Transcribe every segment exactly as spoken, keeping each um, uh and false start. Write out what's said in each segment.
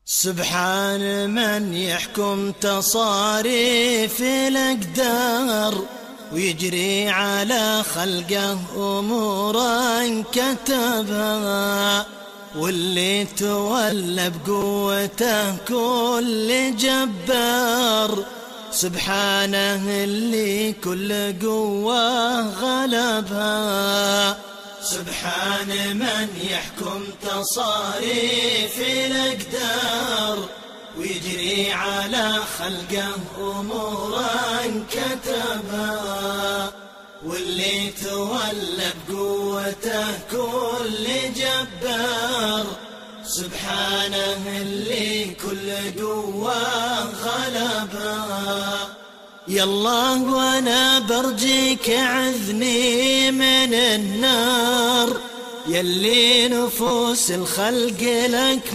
سبحان من يحكم تصاريف الأقدار ويجري على خلقه أمورا كتبها، واللي تولى بقوته كل جبار. سبحانه اللي كل قوة غلبها. سبحان من يحكم تصاريف الأقدار ويجري على خلقه أمورا كتبها، واللي تولى بقوته كل جبار. سبحانه اللي كل قوة غلبها. يالله وانا برجيك عذني من النار، يلي نفوس الخلق لك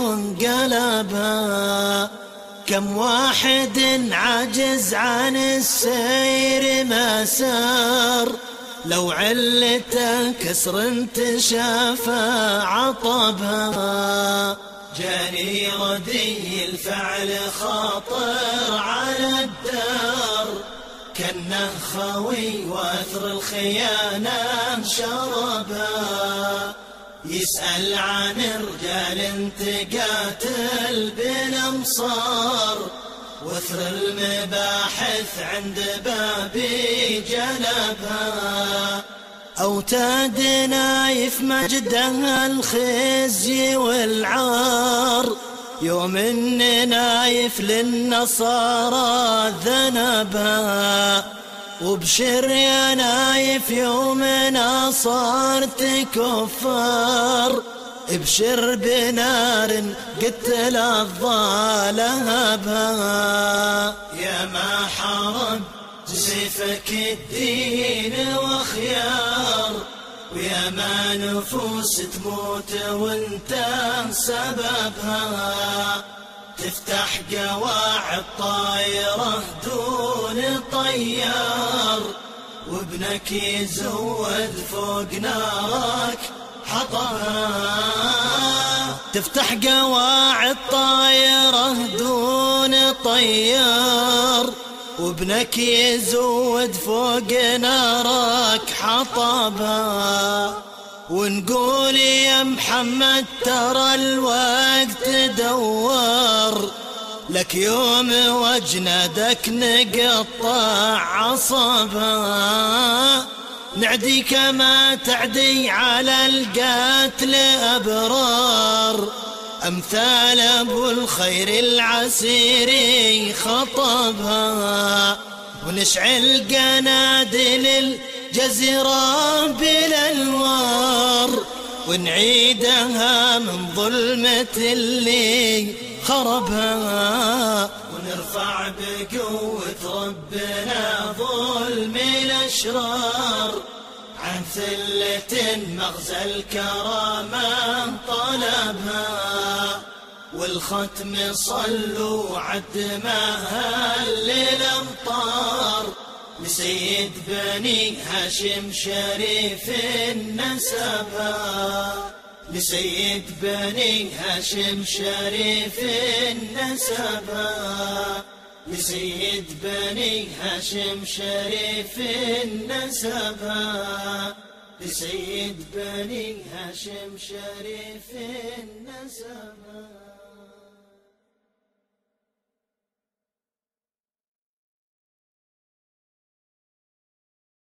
منقلبها. كم واحد عاجز عن السير ما سار، لو علته كسر انتشافى عطبها. جاني ردي الفعل خاطر على الدار، كأنه خوي واثر الخيانة شربها. يسأل عن رجال تقاتل بالأمصار، وثر المباحث عند بابي جلبها. أوتاد نايف مجدها الخزي والعار، يوم إن نايف للنصارى ذنبها. وبشر يا نايف يوم نصرت كفار، ابشر بنار قتل الظالهبها. يا ما حرب سيفك الدين وخيار، ويا ما نفوس تموت وانت سببها. تفتح قواعد طايرة دون طيار، وابنك يزود فوق نارك حطها. تفتح قواعد طايرة دون طيار، وابنك يزود فوق نارك حطبها. ونقول يا محمد ترى الوقت دوار، لك يوم وجندك نقطع عصبها. نعديك ما تعدي على القتل أبرار، أمثال أبو الخير العسيري خطبها. ونشعل قنادل الجزيرة بالأنوار، ونعيدها من ظلمة اللي خربها. ونرفع بقوة ربنا ظلم الأشرار، عن ثلة مغزى الكرامة طلبها. والختم صلوا عد ما هل الأمطار، لسيد بني هاشم شريف النسبا. لسيد بني هاشم شريف النسبا. لسيد بني هاشم شريف النسبا. لسيد بني هاشم شريف النسبا.